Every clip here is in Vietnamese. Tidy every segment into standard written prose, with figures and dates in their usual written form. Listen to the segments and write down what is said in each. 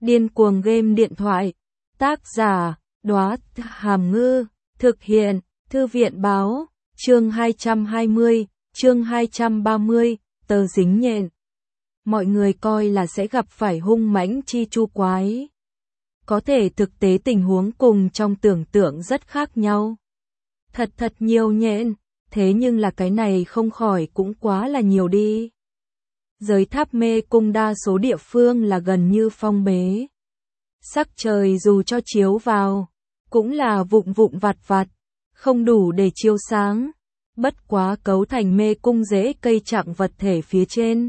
Điên cuồng game điện thoại. Tác giả, Đóa Hàm Ngư. Thực hiện, Thư viện báo. Chương 220, chương 230, tờ dính nhện. Mọi người coi là sẽ gặp phải hung mãnh chi chu quái. Có thể thực tế tình huống cùng trong tưởng tượng rất khác nhau. Thật nhiều nhện, thế nhưng là cái này không khỏi cũng quá là nhiều đi. Giới Tháp Mê Cung đa số địa phương là gần như phong bế. Sắc trời dù cho chiếu vào, cũng là vụn vặt vặt, không đủ để chiếu sáng. Bất quá cấu thành mê cung rễ cây chặng vật thể phía trên.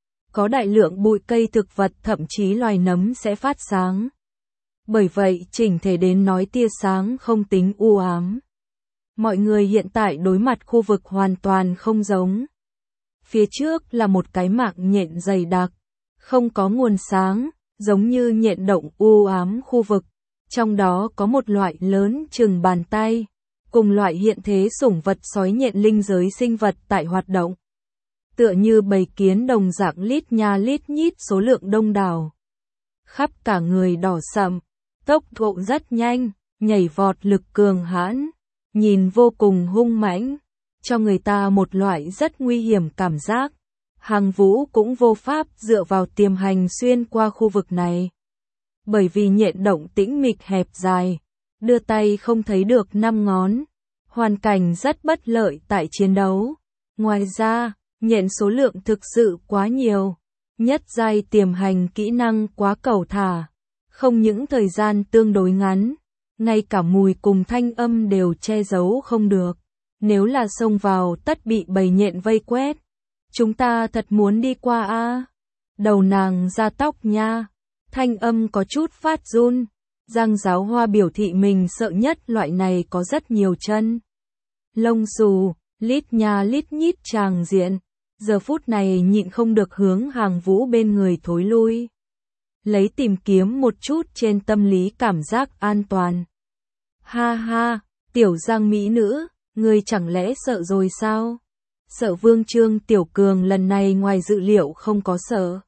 Có đại lượng bụi cây thực vật thậm chí loài nấm sẽ phát sáng. Bởi vậy chỉnh thể đến nói tia sáng không tính u ám. Mọi người hiện tại đối mặt khu vực hoàn toàn không giống. Phía trước là một cái mạng nhện dày đặc, không có nguồn sáng, giống như nhện động u ám khu vực. Trong đó có một loại lớn chừng bàn tay, cùng loại hiện thế sủng vật sói nhện linh giới sinh vật tại hoạt động. Tựa như bầy kiến đồng dạng lít nha lít nhít số lượng đông đảo. Khắp cả người đỏ sậm, tốc độ rất nhanh, nhảy vọt lực cường hãn, nhìn vô cùng hung mãnh, cho người ta một loại rất nguy hiểm cảm giác. Hàng Vũ cũng vô pháp dựa vào tiềm hành xuyên qua khu vực này. Bởi vì nhện động tĩnh mịch hẹp dài, đưa tay không thấy được 5 ngón, hoàn cảnh rất bất lợi tại chiến đấu. Ngoài ra, nhện số lượng thực sự quá nhiều, nhất giai tiềm hành kỹ năng quá cầu thả, không những thời gian tương đối ngắn, ngay cả mùi cùng thanh âm đều che giấu không được. Nếu là xông vào tất bị bầy nhện vây quét. Chúng ta thật muốn đi qua a. Đầu nàng ra tóc nha. Thanh âm có chút phát run. Giang Giáo Hoa biểu thị mình sợ nhất loại này có rất nhiều chân. Lông xù, lít nha lít nhít tràng diện. Giờ phút này nhịn không được hướng Hàng Vũ bên người thối lui. Lấy tìm kiếm một chút trên tâm lý cảm giác an toàn. Ha ha, tiểu Giang mỹ nữ, ngươi chẳng lẽ sợ rồi sao? Sợ Vương Trương Tiểu Cường lần này ngoài dự liệu không có sợ.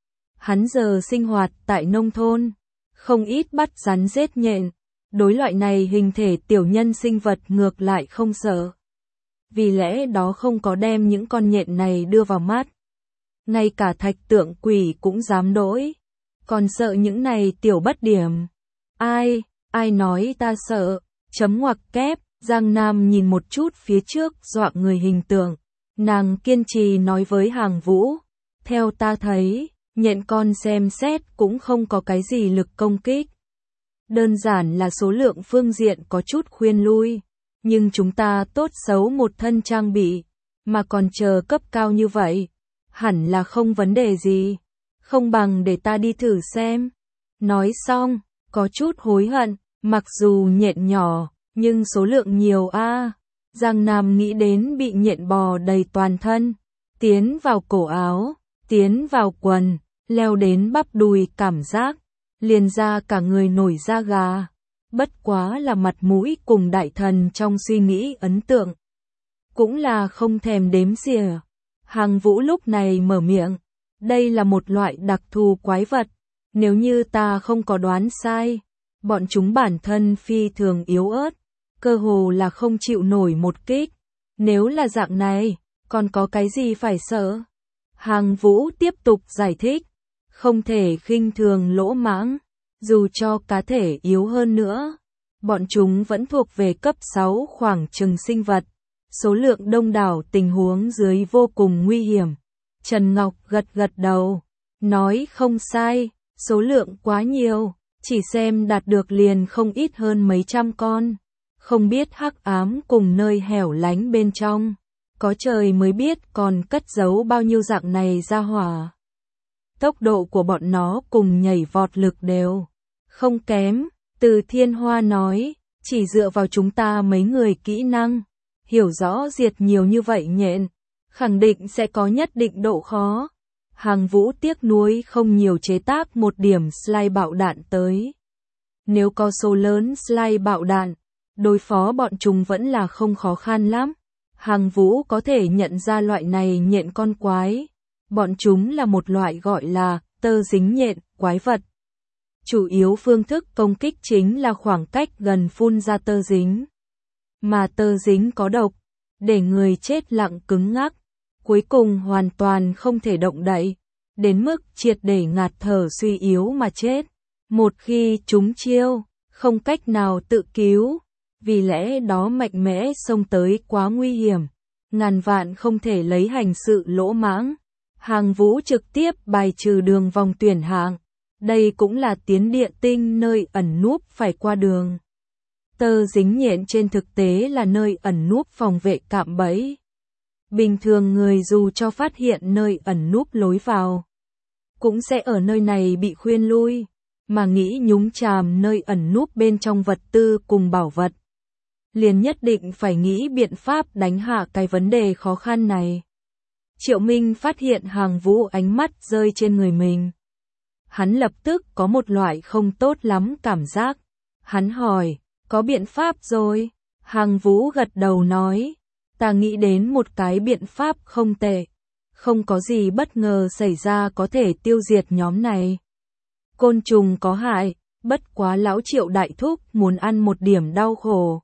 Hắn giờ sinh hoạt tại nông thôn, không ít bắt rắn giết nhện, đối loại này hình thể tiểu nhân sinh vật ngược lại không sợ. Vì lẽ đó không có đem những con nhện này đưa vào mắt. Ngay cả Thạch Tượng Quỷ cũng dám đỗi, còn sợ những này tiểu bất điểm. Ai nói ta sợ, chấm ngoặc kép. Giang Nam nhìn một chút phía trước dọa người hình tượng, nàng kiên trì nói với Hàng Vũ, theo ta thấy, nhện con xem xét cũng không có cái gì lực công kích. Đơn giản là số lượng phương diện có chút khuyên lui, nhưng chúng ta tốt xấu một thân trang bị, mà còn chờ cấp cao như vậy, hẳn là không vấn đề gì, không bằng để ta đi thử xem. Nói xong, có chút hối hận, mặc dù nhện nhỏ, nhưng số lượng nhiều a. Giang Nam nghĩ đến bị nhện bò đầy toàn thân, tiến vào cổ áo, tiến vào quần, leo đến bắp đùi cảm giác, liền ra cả người nổi da gà. Bất quá là mặt mũi cùng đại thần trong suy nghĩ ấn tượng. Cũng là không thèm đếm xỉa. Hàng Vũ lúc này mở miệng, đây là một loại đặc thù quái vật, nếu như ta không có đoán sai, bọn chúng bản thân phi thường yếu ớt. Cơ hồ là không chịu nổi một kích. Nếu là dạng này, còn có cái gì phải sợ? Hàng Vũ tiếp tục giải thích. Không thể khinh thường lỗ mãng. Dù cho cá thể yếu hơn nữa, bọn chúng vẫn thuộc về cấp 6 khoảng chừng sinh vật. Số lượng đông đảo tình huống dưới vô cùng nguy hiểm. Trần Ngọc gật đầu. Nói không sai, số lượng quá nhiều. Chỉ xem đạt được liền không ít hơn mấy trăm con. Không biết hắc ám cùng nơi hẻo lánh bên trong, có trời mới biết còn cất giấu bao nhiêu dạng này ra hỏa. Tốc độ của bọn nó cùng nhảy vọt lực đều không kém. Từ Thiên Hoa nói, chỉ dựa vào chúng ta mấy người kỹ năng, hiểu rõ diệt nhiều như vậy nhện, khẳng định sẽ có nhất định độ khó. Hàng Vũ tiếc nuối không nhiều chế tác một điểm slide bạo đạn tới. Nếu có số lớn slide bạo đạn, đối phó bọn chúng vẫn là không khó khăn lắm. Hàng Vũ có thể nhận ra loại này nhện con quái. Bọn chúng là một loại gọi là tơ dính nhện, quái vật. Chủ yếu phương thức công kích chính là khoảng cách gần phun ra tơ dính. Mà tơ dính có độc, để người chết lặng cứng ngắc, cuối cùng hoàn toàn không thể động đậy, đến mức triệt để ngạt thở suy yếu mà chết. Một khi trúng chiêu, không cách nào tự cứu, vì lẽ đó mạnh mẽ xông tới quá nguy hiểm, ngàn vạn không thể lấy hành sự lỗ mãng. Hàng Vũ trực tiếp bài trừ đường vòng tuyển hạng, đây cũng là tiến địa tinh nơi ẩn núp phải qua đường. Tơ dính nhện trên thực tế là nơi ẩn núp phòng vệ cạm bẫy. Bình thường người dù cho phát hiện nơi ẩn núp lối vào, cũng sẽ ở nơi này bị khuyên lui, mà nghĩ nhúng chàm nơi ẩn núp bên trong vật tư cùng bảo vật, liền nhất định phải nghĩ biện pháp đánh hạ cái vấn đề khó khăn này. Triệu Minh phát hiện Hàng Vũ ánh mắt rơi trên người mình. Hắn lập tức có một loại không tốt lắm cảm giác. Hắn hỏi, có biện pháp rồi? Hàng Vũ gật đầu nói, ta nghĩ đến một cái biện pháp không tệ. Không có gì bất ngờ xảy ra có thể tiêu diệt nhóm này. Côn trùng có hại, bất quá lão Triệu đại thúc muốn ăn một điểm đau khổ.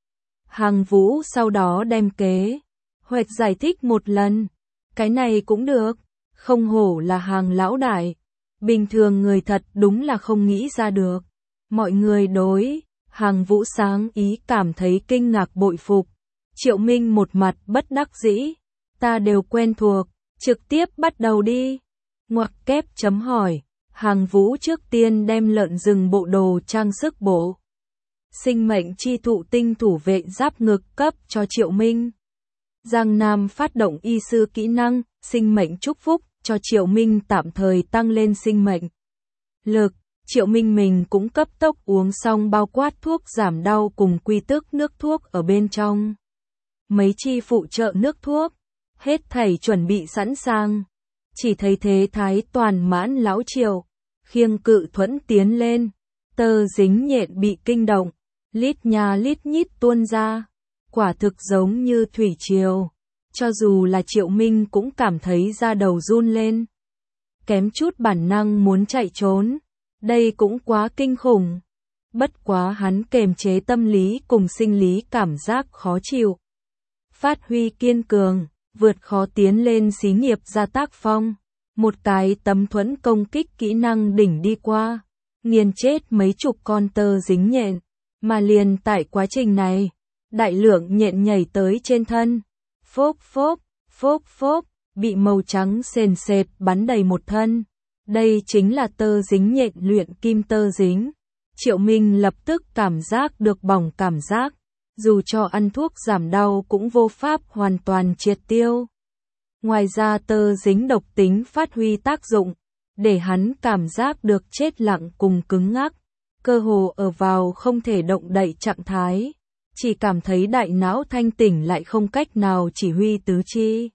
Hàng Vũ sau đó đem kế hoạch giải thích một lần. Cái này cũng được, không hổ là Hàng lão đại. Bình thường người thật đúng là không nghĩ ra được. Mọi người đối Hàng Vũ sáng ý cảm thấy kinh ngạc bội phục. Triệu Minh một mặt bất đắc dĩ. Ta đều quen thuộc, trực tiếp bắt đầu đi. Ngoặc kép chấm hỏi. Hàng Vũ trước tiên đem lợn rừng bộ đồ trang sức bộ sinh mệnh chi thụ tinh thủ vệ giáp ngực cấp cho Triệu Minh. Giang Nam phát động y sư kỹ năng, sinh mệnh chúc phúc, cho Triệu Minh tạm thời tăng lên sinh mệnh lực. Triệu Minh mình cũng cấp tốc uống xong bao quát thuốc giảm đau cùng quy tức nước thuốc ở bên trong. Mấy chi phụ trợ nước thuốc, hết thảy chuẩn bị sẵn sàng. Chỉ thấy thế thái toàn mãn lão Triệu, khiêng cự thuẫn tiến lên, tơ dính nhện bị kinh động, lít nha lít nhít tuôn ra, quả thực giống như thủy triều. Cho dù là Triệu Minh cũng cảm thấy da đầu run lên. Kém chút bản năng muốn chạy trốn, đây cũng quá kinh khủng. Bất quá hắn kềm chế tâm lý cùng sinh lý cảm giác khó chịu. Phát huy kiên cường, vượt khó tiến lên xí nghiệp ra tác phong. Một cái tấm thuẫn công kích kỹ năng đỉnh đi qua, nghiền chết mấy chục con tơ dính nhện. Mà liền tại quá trình này, đại lượng nhện nhảy tới trên thân. Phốp phốp, phốp phốp, bị màu trắng sền sệt bắn đầy một thân. Đây chính là tơ dính nhện luyện kim tơ dính. Triệu Minh lập tức cảm giác được bỏng cảm giác, dù cho ăn thuốc giảm đau cũng vô pháp hoàn toàn triệt tiêu. Ngoài ra tơ dính độc tính phát huy tác dụng, để hắn cảm giác được chết lặng cùng cứng ngắc, cơ hồ ở vào không thể động đậy trạng thái. Chỉ cảm thấy đại não thanh tỉnh lại không cách nào chỉ huy tứ chi.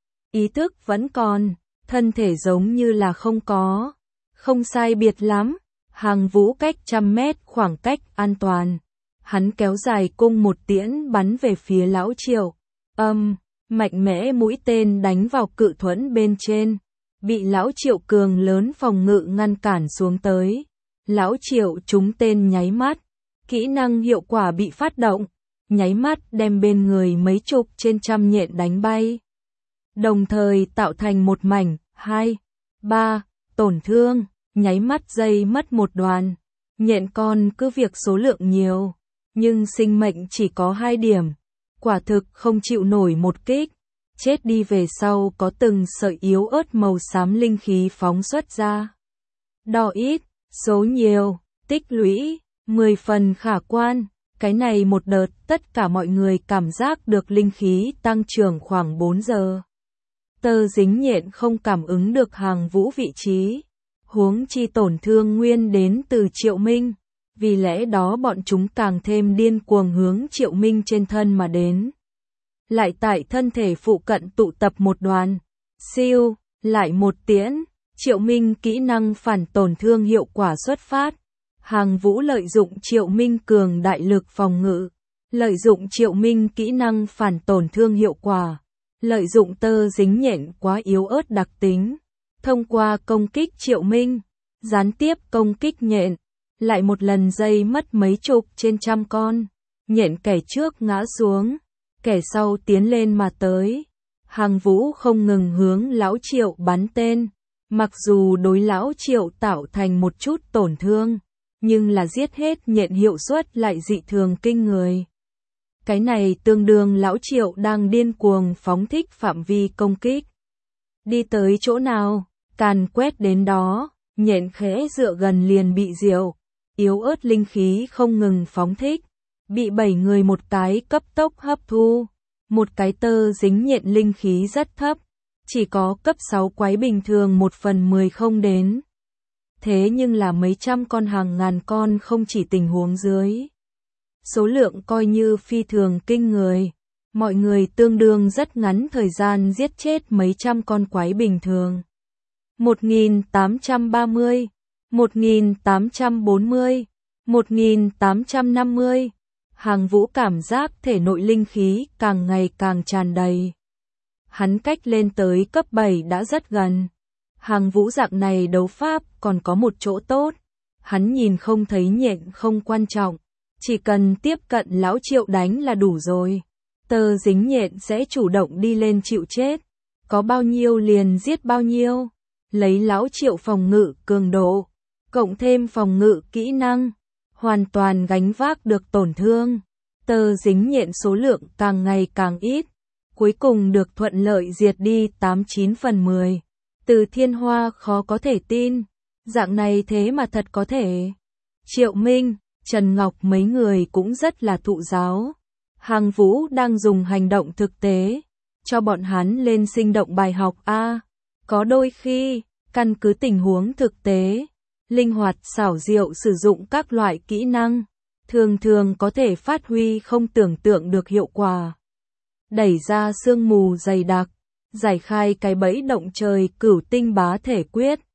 Ý thức vẫn còn, thân thể giống như là không có. Không sai biệt lắm, Hàng Vũ cách 100 mét khoảng cách an toàn. Hắn kéo dài cung một tiễn bắn về phía lão Triệu. Mạnh mẽ mũi tên đánh vào cự thuẫn bên trên. Bị lão Triệu cường lớn phòng ngự ngăn cản xuống tới. Lão Triệu trúng tên nháy mắt. Kỹ năng hiệu quả bị phát động. Nháy mắt đem bên người mấy chục trên trăm nhện đánh bay. Đồng thời tạo thành một mảnh, 2, 3, tổn thương, nháy mắt dây mất một đoàn. Nhện con cứ việc số lượng nhiều, nhưng sinh mệnh chỉ có 2 điểm. Quả thực không chịu nổi một kích. Chết đi về sau có từng sợi yếu ớt màu xám linh khí phóng xuất ra. Đo ít, số nhiều, tích lũy, 10 phần khả quan. Cái này một đợt tất cả mọi người cảm giác được linh khí tăng trưởng khoảng 4 giờ. Tơ dính nhện không cảm ứng được Hàng Vũ vị trí. Huống chi tổn thương nguyên đến từ Triệu Minh. Vì lẽ đó bọn chúng càng thêm điên cuồng hướng Triệu Minh trên thân mà đến. Lại tại thân thể phụ cận tụ tập một đoàn. Siêu, lại một tiễn. Triệu Minh kỹ năng phản tổn thương hiệu quả xuất phát. Hàng Vũ lợi dụng Triệu Minh cường đại lực phòng ngự. Lợi dụng Triệu Minh kỹ năng phản tổn thương hiệu quả. Lợi dụng tơ dính nhện quá yếu ớt đặc tính. Thông qua công kích Triệu Minh. Gián tiếp công kích nhện. lại một lần dây mất mấy chục trên trăm con. Nhện kẻ trước ngã xuống, kẻ sau tiến lên mà tới. Hàng Vũ không ngừng hướng Lão Triệu bắn tên. Mặc dù đối Lão Triệu tạo thành một chút tổn thương, nhưng là giết hết nhện hiệu suất lại dị thường kinh người. Cái này tương đương Lão Triệu đang điên cuồng phóng thích phạm vi công kích. Đi tới chỗ nào, càn quét đến đó, nhện khẽ dựa gần liền bị diệu. Yếu ớt linh khí không ngừng phóng thích, bị 7 người một cái cấp tốc hấp thu. Một cái tơ dính nhện linh khí rất thấp, chỉ có cấp 6 quái bình thường 1/10 không đến. Thế nhưng là mấy trăm con hàng ngàn con không chỉ tình huống dưới. Số lượng coi như phi thường kinh người. Mọi người tương đương rất ngắn thời gian giết chết mấy trăm con quái bình thường. 1830, 1840, 1850. Hàng Vũ cảm giác thể nội linh khí càng ngày càng tràn đầy. Hắn cách lên tới cấp 7 đã rất gần. Hàng Vũ dạng này đấu pháp còn có một chỗ tốt. Hắn nhìn không thấy nhện không quan trọng. Chỉ cần tiếp cận Lão Triệu đánh là đủ rồi. Tơ dính nhện sẽ chủ động đi lên chịu chết. Có bao nhiêu liền giết bao nhiêu. Lấy Lão Triệu phòng ngự cường độ, cộng thêm phòng ngự kỹ năng, hoàn toàn gánh vác được tổn thương. Tơ dính nhện số lượng càng ngày càng ít, cuối cùng được thuận lợi diệt đi 89/10. Từ Thiên Hoa khó có thể tin, dạng này thế mà thật có thể. Triệu Minh, Trần Ngọc mấy người cũng rất là thụ giáo. Hàng Vũ đang dùng hành động thực tế, cho bọn hắn lên sinh động bài học A. Có đôi khi, căn cứ tình huống thực tế, linh hoạt xảo diệu sử dụng các loại kỹ năng, thường thường có thể phát huy không tưởng tượng được hiệu quả. Đẩy ra sương mù dày đặc, giải khai cái bẫy động trời Cửu Tinh Bá Thể Quyết.